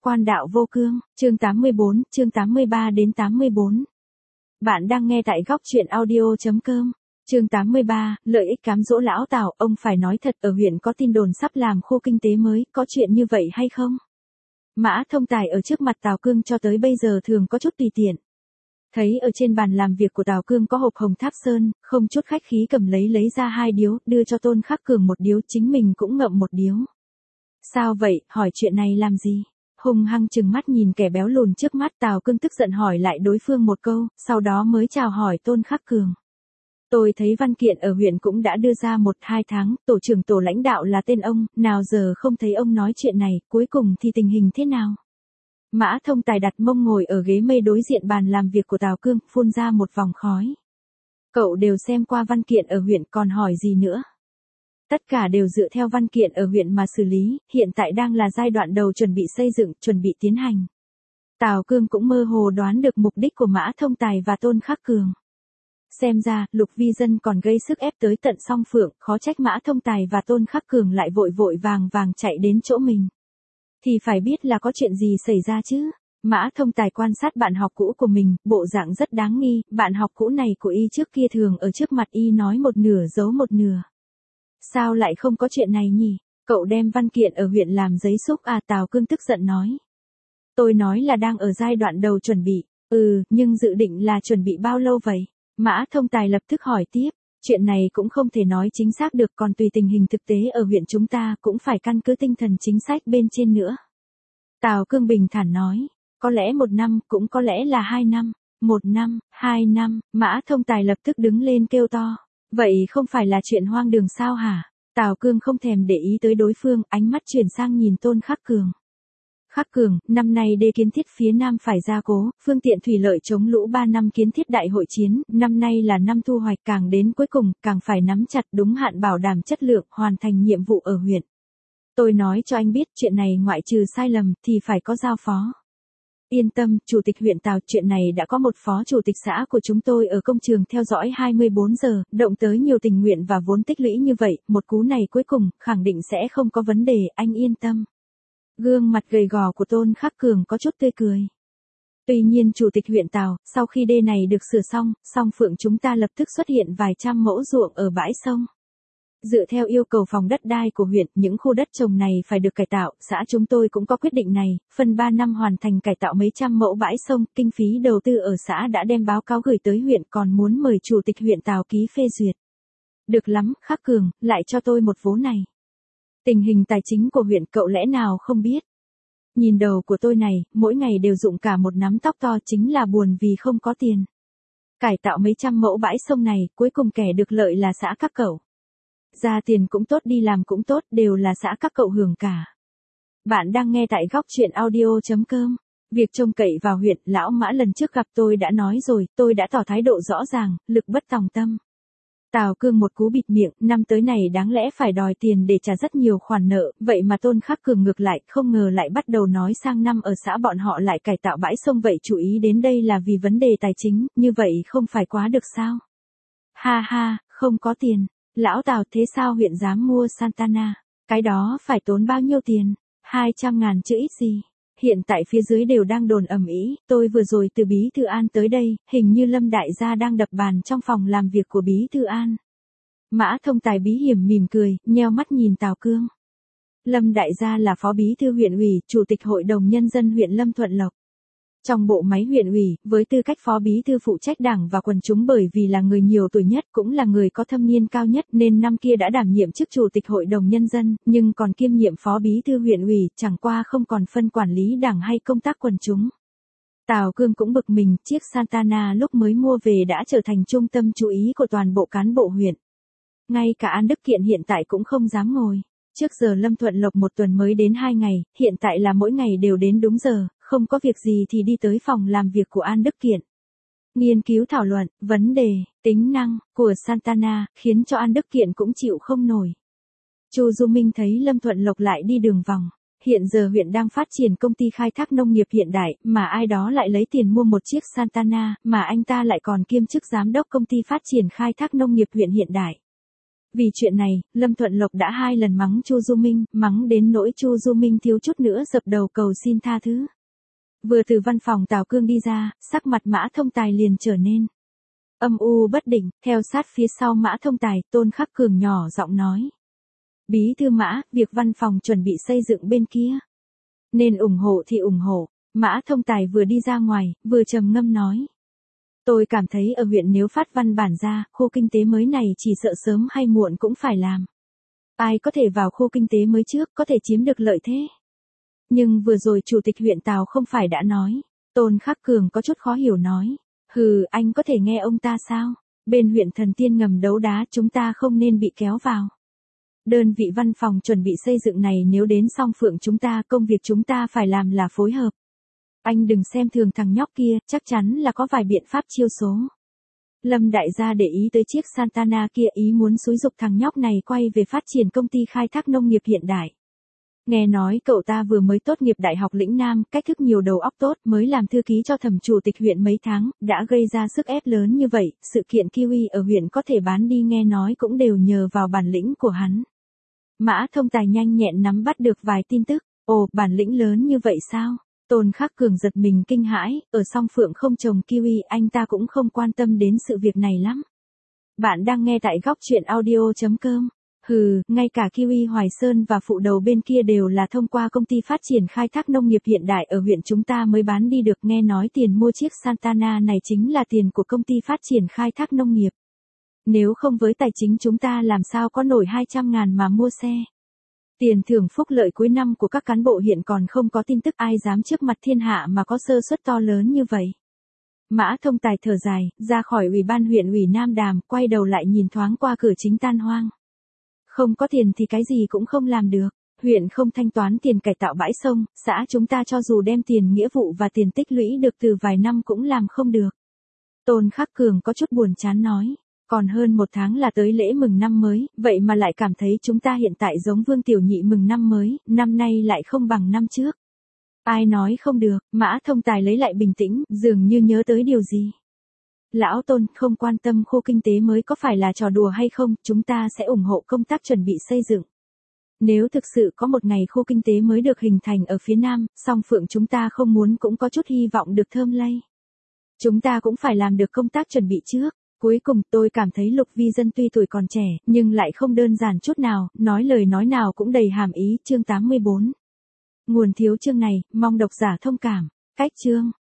Quan đạo vô cương, chương 84, chương 83 đến 84. Bạn đang nghe tại góc truyện audio.com. Chương 83, lợi ích cám dỗ lão Tào, ông phải nói thật, ở huyện có tin đồn sắp làm khu kinh tế mới, có chuyện như vậy hay không? Mã Thông Tài ở trước mặt Tào Cương cho tới bây giờ thường có chút tùy tiện. Thấy ở trên bàn làm việc của Tào Cương có hộp hồng tháp sơn, không chút khách khí cầm lấy ra 2 điếu, đưa cho Tôn Khắc Cường 1 điếu, chính mình cũng ngậm 1 điếu. Sao vậy, hỏi chuyện này làm gì? Hùng hăng trừng mắt nhìn kẻ béo lùn trước mắt, Tào Cương tức giận hỏi lại đối phương một câu, sau đó mới chào hỏi Tôn Khắc Cường. Tôi thấy văn kiện ở huyện cũng đã đưa ra 1-2 tháng, tổ trưởng tổ lãnh đạo là tên ông, nào giờ không thấy ông nói chuyện này, cuối cùng thì tình hình thế nào? Mã Thông Tài đặt mông ngồi ở ghế mây đối diện bàn làm việc của Tào Cương, phun ra một vòng khói. Cậu đều xem qua văn kiện ở huyện còn hỏi gì nữa? Tất cả đều dựa theo văn kiện ở huyện mà xử lý, hiện tại đang là giai đoạn đầu chuẩn bị xây dựng, chuẩn bị tiến hành. Tào Cương cũng mơ hồ đoán được mục đích của Mã Thông Tài và Tôn Khắc Cường. Xem ra, Lục Vi Dân còn gây sức ép tới tận Song Phượng, khó trách Mã Thông Tài và Tôn Khắc Cường lại vội vàng chạy đến chỗ mình. Thì phải biết là có chuyện gì xảy ra chứ. Mã Thông Tài quan sát bạn học cũ của mình, bộ dạng rất đáng nghi, bạn học cũ này của y trước kia thường ở trước mặt y nói một nửa giấu một nửa. Sao lại không có chuyện này nhỉ? Cậu đem văn kiện ở huyện làm giấy xúc à? Tào Cương tức giận nói. Tôi nói là đang ở giai đoạn đầu chuẩn bị. Nhưng dự định là chuẩn bị bao lâu vậy? Mã Thông Tài lập tức hỏi tiếp. Chuyện này cũng không thể nói chính xác được, còn tùy tình hình thực tế ở huyện chúng ta cũng phải căn cứ tinh thần chính sách bên trên nữa. Tào Cương bình thản nói. Có lẽ 1 năm, cũng có lẽ là 2 năm. 1 năm, 2 năm, Mã Thông Tài lập tức đứng lên kêu to. Vậy không phải là chuyện hoang đường sao hả? Tào Cương không thèm để ý tới đối phương, ánh mắt chuyển sang nhìn Tôn Khắc Cường. Khắc Cường, năm nay đê kiến thiết phía Nam phải gia cố, phương tiện thủy lợi chống lũ 3 năm kiến thiết đại hội chiến, năm nay là năm thu hoạch, càng đến cuối cùng, càng phải nắm chặt đúng hạn bảo đảm chất lượng, hoàn thành nhiệm vụ ở huyện. Tôi nói cho anh biết, chuyện này ngoại trừ sai lầm, thì phải có giao phó. Yên tâm, Chủ tịch huyện Tào, chuyện này đã có một phó chủ tịch xã của chúng tôi ở công trường theo dõi 24 giờ, động tới nhiều tình nguyện và vốn tích lũy như vậy, một cú này cuối cùng, khẳng định sẽ không có vấn đề, anh yên tâm. Gương mặt gầy gò của Tôn Khắc Cường có chút tươi cười. Tuy nhiên Chủ tịch huyện Tào, sau khi đê này được sửa xong, Song Phượng chúng ta lập tức xuất hiện vài trăm mẫu ruộng ở bãi sông. Dựa theo yêu cầu phòng đất đai của huyện, những khu đất trồng này phải được cải tạo, xã chúng tôi cũng có quyết định này, phân 3 năm hoàn thành cải tạo mấy trăm mẫu bãi sông, kinh phí đầu tư ở xã đã đem báo cáo gửi tới huyện, còn muốn mời Chủ tịch huyện Tào ký phê duyệt. Được lắm, Khắc Cường, lại cho tôi một vố này. Tình hình tài chính của huyện cậu lẽ nào không biết? Nhìn đầu của tôi này, mỗi ngày đều dụng cả một nắm tóc to, chính là buồn vì không có tiền. Cải tạo mấy trăm mẫu bãi sông này, cuối cùng kẻ được lợi là xã các cậu. Ra tiền cũng tốt, đi làm cũng tốt, đều là xã các cậu hưởng cả. Bạn đang nghe tại góc truyện audio.com. Việc trông cậy vào huyện, lão Mã lần trước gặp tôi đã nói rồi, tôi đã tỏ thái độ rõ ràng, lực bất tòng tâm. Tào Cương một cú bịt miệng, năm tới này đáng lẽ phải đòi tiền để trả rất nhiều khoản nợ, vậy mà Tôn Khắc Cường ngược lại, không ngờ lại bắt đầu nói sang năm ở xã bọn họ lại cải tạo bãi sông, vậy chú ý đến đây là vì vấn đề tài chính, như vậy không phải quá được sao? Ha ha, không có tiền. Lão Tào, thế sao huyện dám mua Santana? Cái đó phải tốn bao nhiêu tiền? 200.000 chứ ít gì. Hiện tại phía dưới đều đang đồn ầm ĩ, tôi vừa rồi từ Bí Thư An tới đây, hình như Lâm Đại Gia đang đập bàn trong phòng làm việc của Bí Thư An. Mã Thông Tài bí hiểm mỉm cười, nheo mắt nhìn Tào Cương. Lâm Đại Gia là Phó Bí Thư huyện ủy, Chủ tịch Hội đồng Nhân dân huyện Lâm Thuận Lộc. Trong bộ máy huyện ủy, với tư cách Phó Bí Thư phụ trách đảng và quần chúng, bởi vì là người nhiều tuổi nhất cũng là người có thâm niên cao nhất nên năm kia đã đảm nhiệm chức Chủ tịch Hội đồng Nhân dân, nhưng còn kiêm nhiệm Phó Bí Thư huyện ủy, chẳng qua không còn phân quản lý đảng hay công tác quần chúng. Tào Cương cũng bực mình, chiếc Santana lúc mới mua về đã trở thành trung tâm chú ý của toàn bộ cán bộ huyện. Ngay cả An Đức Kiện hiện tại cũng không dám ngồi. Trước giờ Lâm Thuận Lộc 1 tuần mới đến 2 ngày, hiện tại là mỗi ngày đều đến đúng giờ, không có việc gì thì đi tới phòng làm việc của An Đức Kiện. Nghiên cứu thảo luận, vấn đề, tính năng của Santana, khiến cho An Đức Kiện cũng chịu không nổi. Chu Du Minh thấy Lâm Thuận Lộc lại đi đường vòng. Hiện giờ huyện đang phát triển công ty khai thác nông nghiệp hiện đại, mà ai đó lại lấy tiền mua một chiếc Santana, mà anh ta lại còn kiêm chức giám đốc công ty phát triển khai thác nông nghiệp huyện hiện đại. Vì chuyện này, Lâm Thuận Lộc đã 2 lần mắng Chu Du Minh, mắng đến nỗi Chu Du Minh thiếu chút nữa dập đầu cầu xin tha thứ. Vừa từ văn phòng Tào Cương đi ra, sắc mặt Mã Thông Tài liền trở nên âm u bất định, theo sát phía sau Mã Thông Tài, Tôn Khắc Cường nhỏ giọng nói. Bí thư Mã, việc văn phòng chuẩn bị xây dựng bên kia. Nên ủng hộ thì ủng hộ. Mã Thông Tài vừa đi ra ngoài, vừa trầm ngâm nói. Tôi cảm thấy ở huyện nếu phát văn bản ra, khu kinh tế mới này chỉ sợ sớm hay muộn cũng phải làm. Ai có thể vào khu kinh tế mới trước, có thể chiếm được lợi thế. Nhưng vừa rồi Chủ tịch huyện Tào không phải đã nói. Tôn Khắc Cường có chút khó hiểu nói. Hừ, anh có thể nghe ông ta sao? Bên huyện Thần Tiên ngầm đấu đá chúng ta không nên bị kéo vào. Đơn vị văn phòng chuẩn bị xây dựng này nếu đến Song Phượng chúng ta, công việc chúng ta phải làm là phối hợp. Anh đừng xem thường thằng nhóc kia, chắc chắn là có vài biện pháp chiêu số. Lâm đại gia để ý tới chiếc Santana kia, ý muốn xúi giục thằng nhóc này quay về phát triển công ty khai thác nông nghiệp hiện đại. Nghe nói cậu ta vừa mới tốt nghiệp Đại học Lĩnh Nam, cách thức nhiều đầu óc tốt, mới làm thư ký cho Thẩm chủ tịch huyện mấy tháng, đã gây ra sức ép lớn như vậy, sự kiện kiwi ở huyện có thể bán đi nghe nói cũng đều nhờ vào bản lĩnh của hắn. Mã Thông Tài nhanh nhẹn nắm bắt được vài tin tức. Ồ, bản lĩnh lớn như vậy sao? Tôn Khắc Cường giật mình kinh hãi, ở Song Phượng không trồng kiwi, anh ta cũng không quan tâm đến sự việc này lắm. Bạn đang nghe tại góc truyện audio.com. Hừ, ngay cả kiwi Hoài Sơn và phụ đầu bên kia đều là thông qua công ty phát triển khai thác nông nghiệp hiện đại ở huyện chúng ta mới bán đi được, nghe nói tiền mua chiếc Santana này chính là tiền của công ty phát triển khai thác nông nghiệp. Nếu không với tài chính chúng ta làm sao có nổi 200.000 mà mua xe. Tiền thưởng phúc lợi cuối năm của các cán bộ hiện còn không có tin tức, ai dám trước mặt thiên hạ mà có sơ suất to lớn như vậy. Mã Thông Tài thở dài, ra khỏi ủy ban huyện ủy Nam Đàm, quay đầu lại nhìn thoáng qua cửa chính tan hoang. Không có tiền thì cái gì cũng không làm được. Huyện không thanh toán tiền cải tạo bãi sông, xã chúng ta cho dù đem tiền nghĩa vụ và tiền tích lũy được từ vài năm cũng làm không được. Tôn Khắc Cường có chút buồn chán nói. Còn hơn 1 tháng là tới lễ mừng năm mới, vậy mà lại cảm thấy chúng ta hiện tại giống Vương Tiểu Nhị mừng năm mới, năm nay lại không bằng năm trước. Ai nói không được, Mã Thông Tài lấy lại bình tĩnh, dường như nhớ tới điều gì. Lão Tôn, không quan tâm khu kinh tế mới có phải là trò đùa hay không, chúng ta sẽ ủng hộ công tác chuẩn bị xây dựng. Nếu thực sự có một ngày khu kinh tế mới được hình thành ở phía Nam, Song Phượng chúng ta không muốn cũng có chút hy vọng được thơm lây. Chúng ta cũng phải làm được công tác chuẩn bị trước. Cuối cùng tôi cảm thấy Lục Vi Dân tuy tuổi còn trẻ, nhưng lại không đơn giản chút nào, nói lời nói nào cũng đầy hàm ý. Chương 84. Nguồn thiếu chương này, mong độc giả thông cảm. Cách chương.